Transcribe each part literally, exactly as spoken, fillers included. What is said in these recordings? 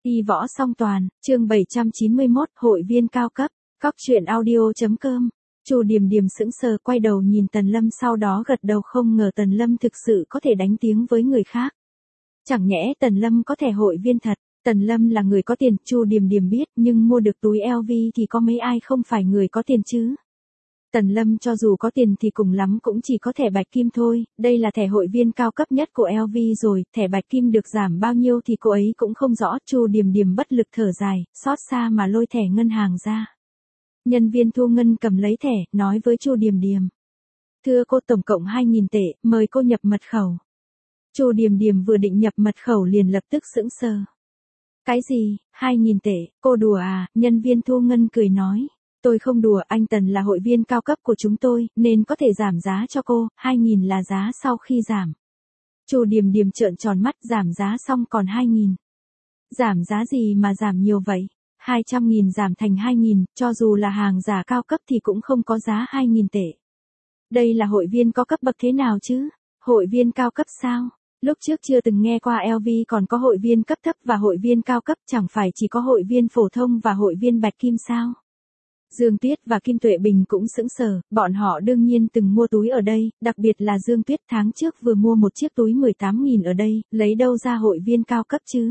Y võ song toàn, chương bảy trăm chín mươi mốt, hội viên cao cấp, cóc truyện audio chấm com. Chu Điềm Điềm sững sờ quay đầu nhìn Tần Lâm, sau đó gật đầu, không ngờ Tần Lâm thực sự có thể đánh tiếng với người khác. Chẳng nhẽ Tần Lâm có thẻ hội viên thật? Tần Lâm là người có tiền, Chu Điềm Điềm biết, nhưng mua được túi L V thì có mấy ai không phải người có tiền chứ? Tần Lâm cho dù có tiền thì cùng lắm cũng chỉ có thẻ bạch kim thôi, đây là thẻ hội viên cao cấp nhất của L V rồi, thẻ bạch kim được giảm bao nhiêu thì cô ấy cũng không rõ. Chu Điềm Điềm bất lực thở dài, xót xa mà lôi thẻ ngân hàng ra. Nhân viên thu ngân cầm lấy thẻ, nói với Chu Điềm Điềm: "Thưa cô, tổng cộng hai nghìn tệ, mời cô nhập mật khẩu." Chu Điềm Điềm vừa định nhập mật khẩu liền lập tức sững sờ. "Cái gì, hai nghìn tệ, cô đùa à?" Nhân viên thu ngân cười nói: "Tôi không đùa, anh Tần là hội viên cao cấp của chúng tôi, nên có thể giảm giá cho cô, hai nghìn là giá sau khi giảm." Chu Điềm Điềm trợn tròn mắt, giảm giá xong còn hai nghìn. Giảm giá gì mà giảm nhiều vậy? hai trăm nghìn giảm thành hai nghìn, cho dù là hàng giả cao cấp thì cũng không có giá hai nghìn tệ. Đây là hội viên có cấp bậc thế nào chứ? Hội viên cao cấp sao? Lúc trước chưa từng nghe qua L V còn có hội viên cấp thấp và hội viên cao cấp, chẳng phải chỉ có hội viên phổ thông và hội viên bạch kim sao? Dương Tuyết và Kim Tuệ Bình cũng sững sờ, bọn họ đương nhiên từng mua túi ở đây, đặc biệt là Dương Tuyết tháng trước vừa mua một chiếc túi mười tám nghìn ở đây, lấy đâu ra hội viên cao cấp chứ?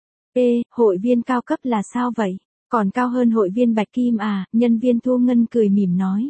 Ê, hội viên cao cấp là sao vậy? Còn cao hơn hội viên bạch kim à? Nhân viên thu ngân cười mỉm nói.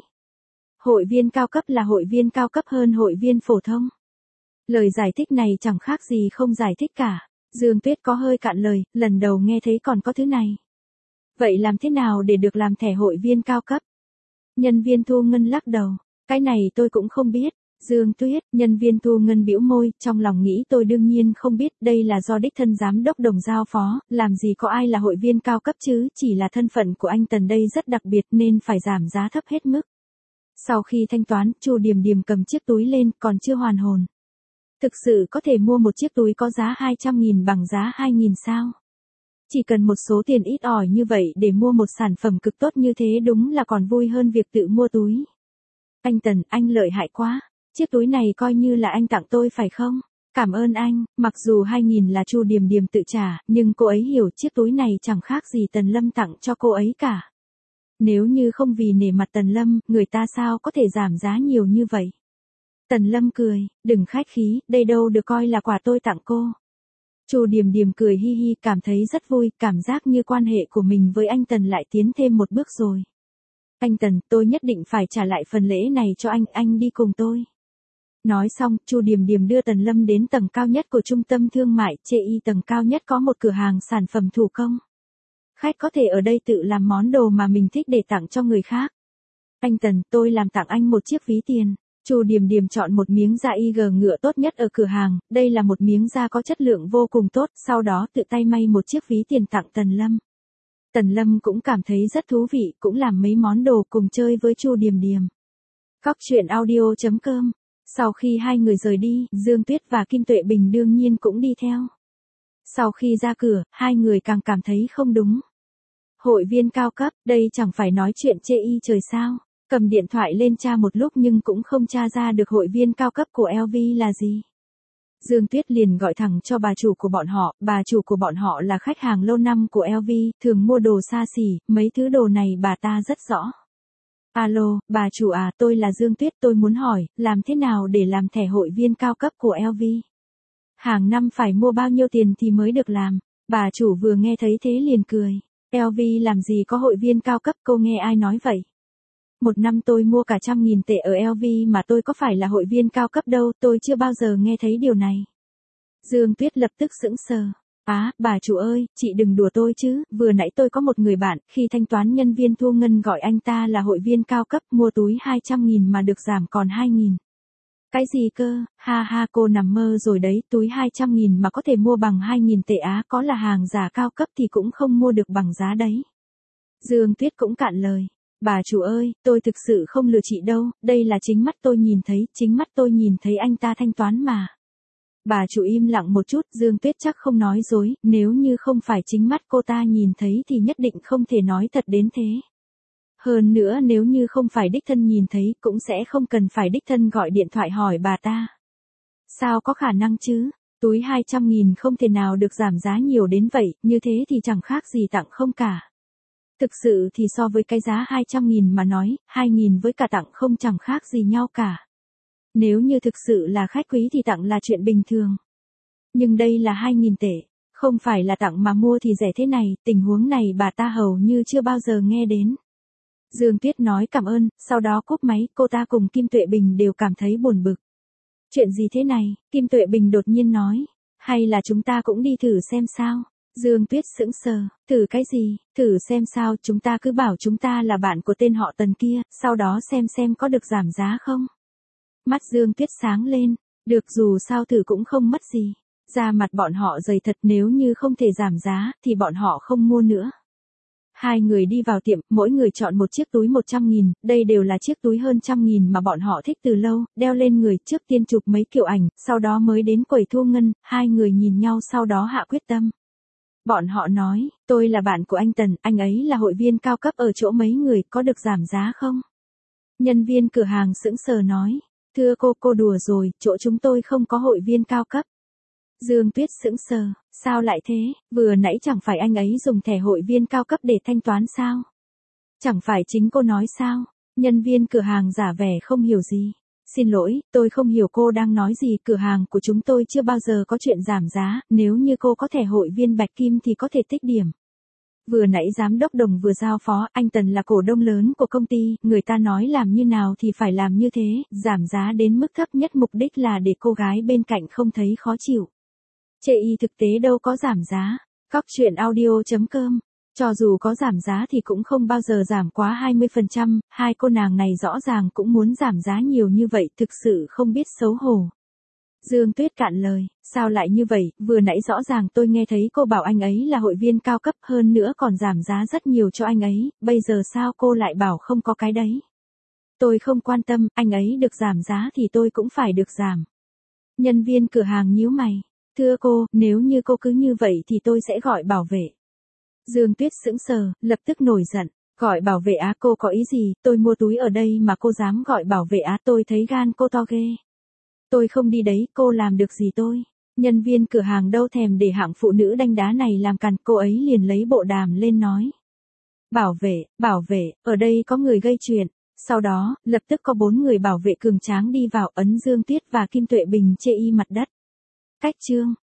Hội viên cao cấp là hội viên cao cấp hơn hội viên phổ thông. Lời giải thích này chẳng khác gì không giải thích cả. Dương Tuyết có hơi cạn lời, lần đầu nghe thấy còn có thứ này. Vậy làm thế nào để được làm thẻ hội viên cao cấp? Nhân viên thu ngân lắc đầu. Cái này tôi cũng không biết. Dương Tuyết, nhân viên thu ngân bĩu môi, trong lòng nghĩ tôi đương nhiên không biết, đây là do đích thân giám đốc Đồng giao phó, làm gì có ai là hội viên cao cấp chứ, chỉ là thân phận của anh Tần đây rất đặc biệt nên phải giảm giá thấp hết mức. Sau khi thanh toán, Chu Điềm Điềm cầm chiếc túi lên, còn chưa hoàn hồn. Thực sự có thể mua một chiếc túi có giá hai trăm nghìn bằng giá hai nghìn sao? Chỉ cần một số tiền ít ỏi như vậy để mua một sản phẩm cực tốt như thế đúng là còn vui hơn việc tự mua túi. Anh Tần, anh lợi hại quá. Chiếc túi này coi như là anh tặng tôi phải không? Cảm ơn anh. Mặc dù hai nghìn là Chu Điềm Điềm tự trả, nhưng cô ấy hiểu chiếc túi này chẳng khác gì Tần Lâm tặng cho cô ấy cả. Nếu như không vì nể mặt Tần Lâm, người ta sao có thể giảm giá nhiều như vậy? Tần Lâm cười, đừng khách khí, đây đâu được coi là quà tôi tặng cô. Chu Điềm Điềm cười hi hi, cảm thấy rất vui, cảm giác như quan hệ của mình với anh Tần lại tiến thêm một bước rồi. Anh Tần, tôi nhất định phải trả lại phần lễ này cho anh, anh đi cùng tôi. Nói xong, Chu Điềm Điềm đưa Tần Lâm đến tầng cao nhất của trung tâm thương mại, chê y tầng cao nhất có một cửa hàng sản phẩm thủ công. Khách có thể ở đây tự làm món đồ mà mình thích để tặng cho người khác. Anh Tần, tôi làm tặng anh một chiếc ví tiền. Chu Điềm Điềm chọn một miếng da y gờ ngựa tốt nhất ở cửa hàng, đây là một miếng da có chất lượng vô cùng tốt, sau đó tự tay may một chiếc ví tiền tặng Tần Lâm. Tần Lâm cũng cảm thấy rất thú vị, cũng làm mấy món đồ cùng chơi với Chu Điềm Điềm. Cóc truyện audio chấm com. Sau khi hai người rời đi, Dương Tuyết và Kim Tuệ Bình đương nhiên cũng đi theo. Sau khi ra cửa, hai người càng cảm thấy không đúng. Hội viên cao cấp, đây chẳng phải nói chuyện chê y trời sao? Cầm điện thoại lên tra một lúc nhưng cũng không tra ra được hội viên cao cấp của L V là gì. Dương Tuyết liền gọi thẳng cho bà chủ của bọn họ, bà chủ của bọn họ là khách hàng lâu năm của L V, thường mua đồ xa xỉ, mấy thứ đồ này bà ta rất rõ. Alo, bà chủ à, tôi là Dương Tuyết, tôi muốn hỏi, làm thế nào để làm thẻ hội viên cao cấp của L V? Hàng năm phải mua bao nhiêu tiền thì mới được làm? Bà chủ vừa nghe thấy thế liền cười. L V làm gì có hội viên cao cấp, cô nghe ai nói vậy? Một năm tôi mua cả trăm nghìn tệ ở L V mà tôi có phải là hội viên cao cấp đâu, tôi chưa bao giờ nghe thấy điều này. Dương Tuyết lập tức sững sờ. Á, à, bà chủ ơi, chị đừng đùa tôi chứ, vừa nãy tôi có một người bạn, khi thanh toán nhân viên thu ngân gọi anh ta là hội viên cao cấp, mua túi hai trăm nghìn mà được giảm còn hai nghìn. Cái gì cơ, ha ha, cô nằm mơ rồi đấy, túi hai trăm nghìn mà có thể mua bằng hai nghìn tệ á, có là hàng giả cao cấp thì cũng không mua được bằng giá đấy. Dương Tuyết cũng cạn lời. Bà chủ ơi, tôi thực sự không lừa chị đâu, đây là chính mắt tôi nhìn thấy, chính mắt tôi nhìn thấy anh ta thanh toán mà. Bà chủ im lặng một chút, Dương Tuyết chắc không nói dối, nếu như không phải chính mắt cô ta nhìn thấy thì nhất định không thể nói thật đến thế. Hơn nữa nếu như không phải đích thân nhìn thấy cũng sẽ không cần phải đích thân gọi điện thoại hỏi bà ta. Sao có khả năng chứ? Túi hai trăm nghìn không thể nào được giảm giá nhiều đến vậy, như thế thì chẳng khác gì tặng không cả. Thực sự thì so với cái giá hai trăm nghìn mà nói, hai nghìn với cả tặng không chẳng khác gì nhau cả. Nếu như thực sự là khách quý thì tặng là chuyện bình thường. Nhưng đây là hai nghìn tệ, không phải là tặng mà mua thì rẻ thế này, tình huống này bà ta hầu như chưa bao giờ nghe đến. Dương Tuyết nói cảm ơn, sau đó cúp máy, cô ta cùng Kim Tuệ Bình đều cảm thấy buồn bực. Chuyện gì thế này, Kim Tuệ Bình đột nhiên nói, hay là chúng ta cũng đi thử xem sao? Dương Tuyết sững sờ, thử cái gì, thử xem sao, chúng ta cứ bảo chúng ta là bạn của tên họ Tần kia, sau đó xem xem có được giảm giá không? Mắt Dương Tuyết sáng lên, được dù sao thử cũng không mất gì. Da mặt bọn họ dày thật, nếu như không thể giảm giá, thì bọn họ không mua nữa. Hai người đi vào tiệm, mỗi người chọn một chiếc túi một trăm nghìn, đây đều là chiếc túi hơn trăm nghìn mà bọn họ thích từ lâu, đeo lên người, trước tiên chụp mấy kiểu ảnh, sau đó mới đến quầy thu ngân, hai người nhìn nhau sau đó hạ quyết tâm. Bọn họ nói, tôi là bạn của anh Tần, anh ấy là hội viên cao cấp ở chỗ mấy người, có được giảm giá không? Nhân viên cửa hàng sững sờ nói, thưa cô, cô đùa rồi, chỗ chúng tôi không có hội viên cao cấp. Dương Tuyết sững sờ, sao lại thế, vừa nãy chẳng phải anh ấy dùng thẻ hội viên cao cấp để thanh toán sao? Chẳng phải chính cô nói sao? Nhân viên cửa hàng giả vẻ không hiểu gì. Xin lỗi, tôi không hiểu cô đang nói gì, cửa hàng của chúng tôi chưa bao giờ có chuyện giảm giá, nếu như cô có thẻ hội viên bạch kim thì có thể tích điểm. Vừa nãy giám đốc Đồng vừa giao phó, anh Tần là cổ đông lớn của công ty, người ta nói làm như nào thì phải làm như thế, giảm giá đến mức thấp nhất mục đích là để cô gái bên cạnh không thấy khó chịu. Chê y thực tế đâu có giảm giá. Cóc truyện audio chấm com. Cho dù có giảm giá thì cũng không bao giờ giảm quá hai mươi phần trăm, hai cô nàng này rõ ràng cũng muốn giảm giá nhiều như vậy, thực sự không biết xấu hổ. Dương Tuyết cạn lời, sao lại như vậy, vừa nãy rõ ràng tôi nghe thấy cô bảo anh ấy là hội viên cao cấp, hơn nữa còn giảm giá rất nhiều cho anh ấy, bây giờ sao cô lại bảo không có cái đấy? Tôi không quan tâm, anh ấy được giảm giá thì tôi cũng phải được giảm. Nhân viên cửa hàng nhíu mày. Thưa cô, nếu như cô cứ như vậy thì tôi sẽ gọi bảo vệ. Dương Tuyết sững sờ, lập tức nổi giận. Gọi bảo vệ á, cô có ý gì, tôi mua túi ở đây mà cô dám gọi bảo vệ á, tôi thấy gan cô to ghê. Tôi không đi đấy, cô làm được gì tôi. Nhân viên cửa hàng đâu thèm để hạng phụ nữ đanh đá này làm cằn, cô ấy liền lấy bộ đàm lên nói. Bảo vệ, bảo vệ, ở đây có người gây chuyện. Sau đó, lập tức có bốn người bảo vệ cường tráng đi vào, ấn Dương Tuyết và Kim Tuệ Bình chê y mặt đất. Cách chương